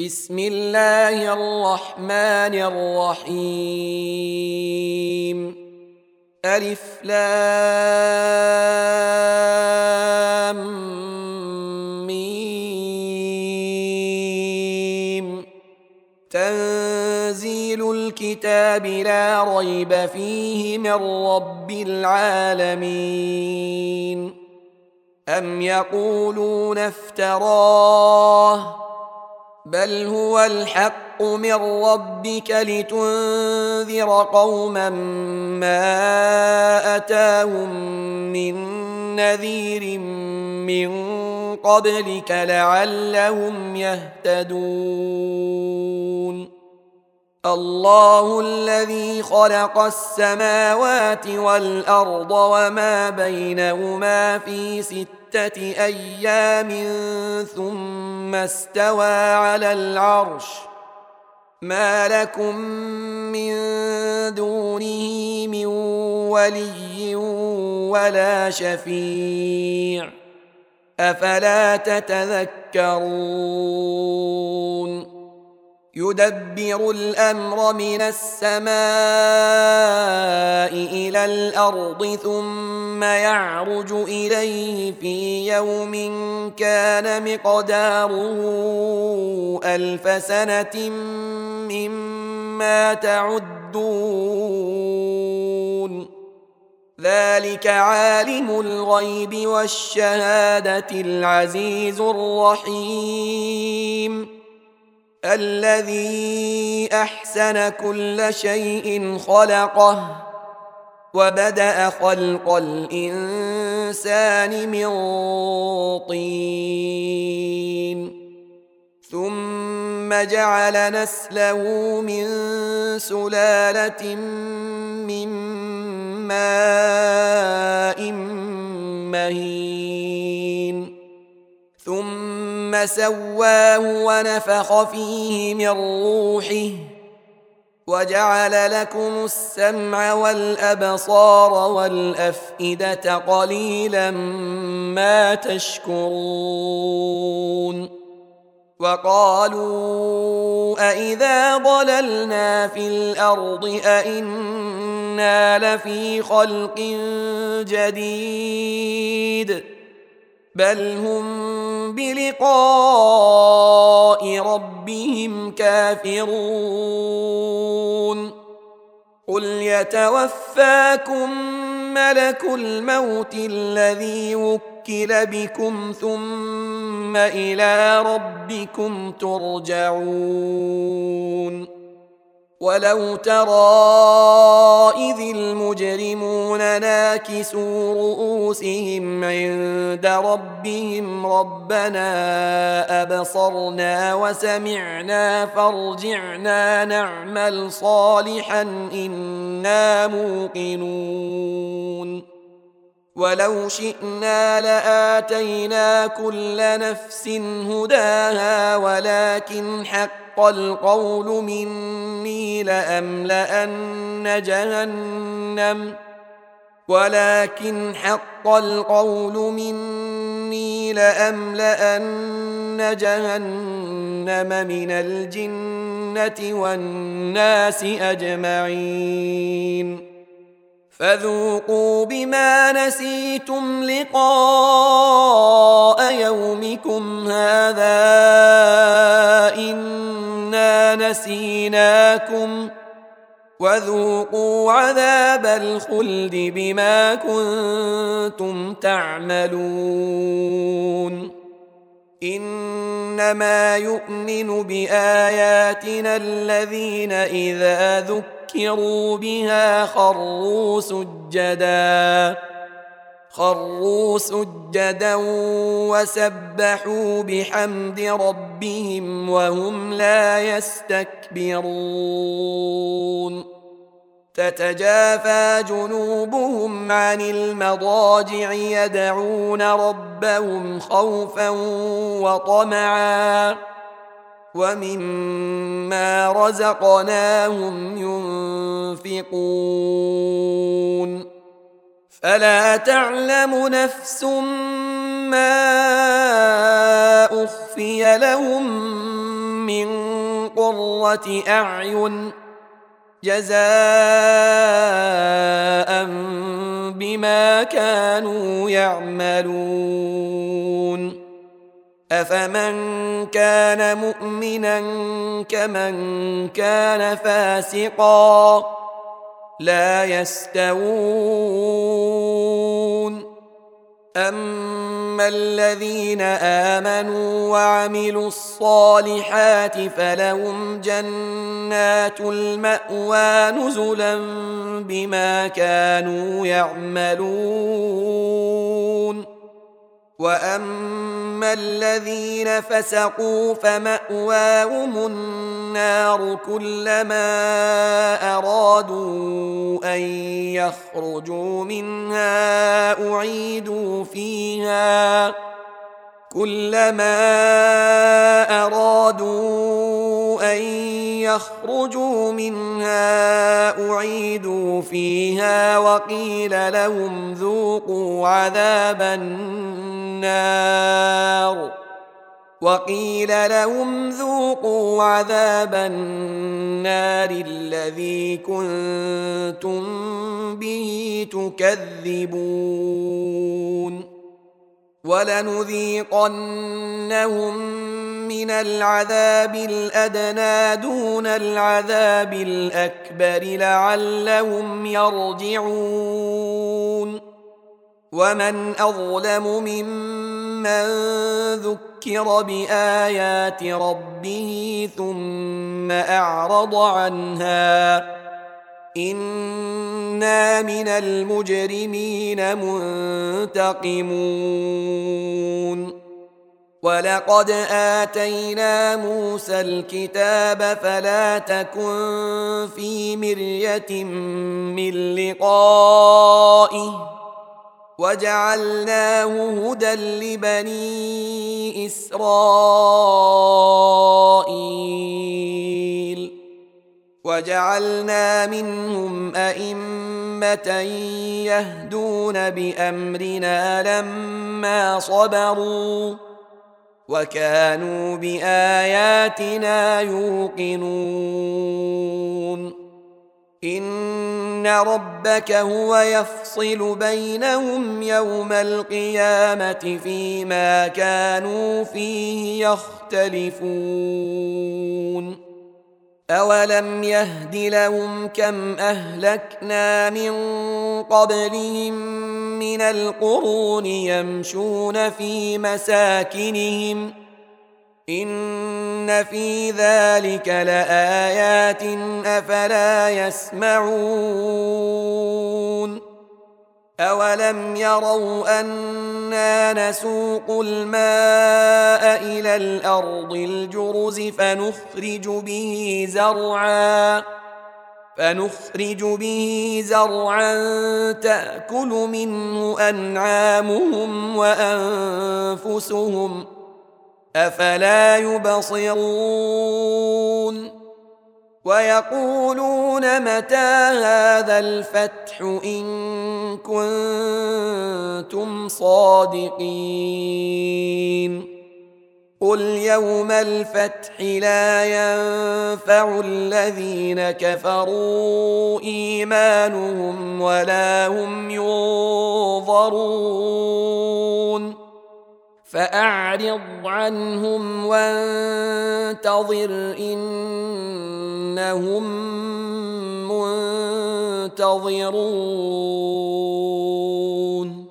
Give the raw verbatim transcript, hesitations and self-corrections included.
بسم الله الرحمن الرحيم. ألف لام ميم. تنزيل الكتاب لا ريب فيه من رب العالمين. أم يقولون افتراه بل هو الحق من ربك لتنذر قوما ما أتاهم من نذير من قبلك لعلهم يهتدون. الله الذي خلق السماوات والأرض وما بينهما في ستة أيام ثم استوى على العرش ما لكم من دونه من ولي ولا شفيع أفلا تتذكرون. يدبر الأمر من السماء إلى الأرض ثم يعرج إليه في يوم كان مقداره ألف سنة مما تعدون. ذلك عالم الغيب والشهادة العزيز الرحيم الذي أحسن كل شيء خلقه وبدأ خلق الإنسان من طين ثم جعل نسله من سلالة من ماء مهين ثم سواه ونفخ فيه من روحه وجعل لكم السمع والأبصار والأفئدة قليلا ما تشكرون. وقالوا أإذا ضللنا في الأرض أإنا لفي خلق جديد بل هم بلقاء ربهم كافرون. قل يتوفاكم ملك الموت الذي وكل بكم ثم إلى ربكم ترجعون. ولو ترى إذ المجرمون ناكسوا رؤوسهم عند ربهم ربنا أبصرنا وسمعنا فارجعنا نعمل صالحا إنا موقنون. ولو شئنا لآتينا كل نفس هداها ولكن حق القول مني لأملأن جهنم ولكن حق القول مني لأملأن جهنم من الجنة والناس أجمعين. فذوقوا بما نسيتم لقاء يومكم هذا إنا نسيناكم وذوقوا عذاب الخلد بما كنتم تعملون. إنما يؤمن بآياتنا الذين إذا ذكروا بها خروا سجدا خروا سجدا وسبحوا بحمد ربهم وهم لا يستكبرون. تتجافى جنوبهم عن المضاجع يدعون ربهم خوفا وطمعا ومما رزقناهم ينفقون. فلا تعلم نفس ما أخفي لهم من قرة أعين جزاء بما كانوا يعملون أفمن كان مؤمنا كمن كان فاسقا لا يستوون أما الذين آمنوا وعملوا الصالحات فلهم جنات المأوى نزلا بما كانوا يعملون وأما الذين فسقوا فمأواهم النار كلما أرادوا أن يخرجوا منها أعيدوا فيها كلما أرادوا أن يخرجوا منها أعيدوا فيها وقيل لهم ذوقوا عذاب النار وقيل لهم ذوقوا عذاب النار الذي كنتم به تكذبون ولنذيقنهم من العذاب الأدنى دون العذاب الأكبر لعلهم يرجعون ومن أظلم ممن ذكر بآيات ربه ثم أعرض عنها إنا من المجرمين منتقمون ولقد آتينا موسى الكتاب فلا تكن في مرية من لقائه وجعلناه هدى لبني إسرائيل وجعلنا منهم أئمة يهدون بأمرنا لما صبروا وكانوا بآياتنا يوقنون إن ربك هو يفصل بينهم يوم القيامة فيما كانوا فيه يختلفون أولم يهد لهم كم أهلكنا من قبلهم من القرون يمشون في مساكنهم إن في ذلك لآيات أفلا يسمعون أولم يروا أنا نسوق الماء إلى الأرض الجرز فنخرج به زرعا فنخرج به زرعا تأكل منه أنعامهم وأنفسهم أفلا يبصرون ويقولون متى هذا الفتح إن كنتم صادقين قل يوم الفتح لا ينفع الذين كفروا إيمانهم ولا هم ينظرون فأعرض عنهم وانتظر إنهم منتظرون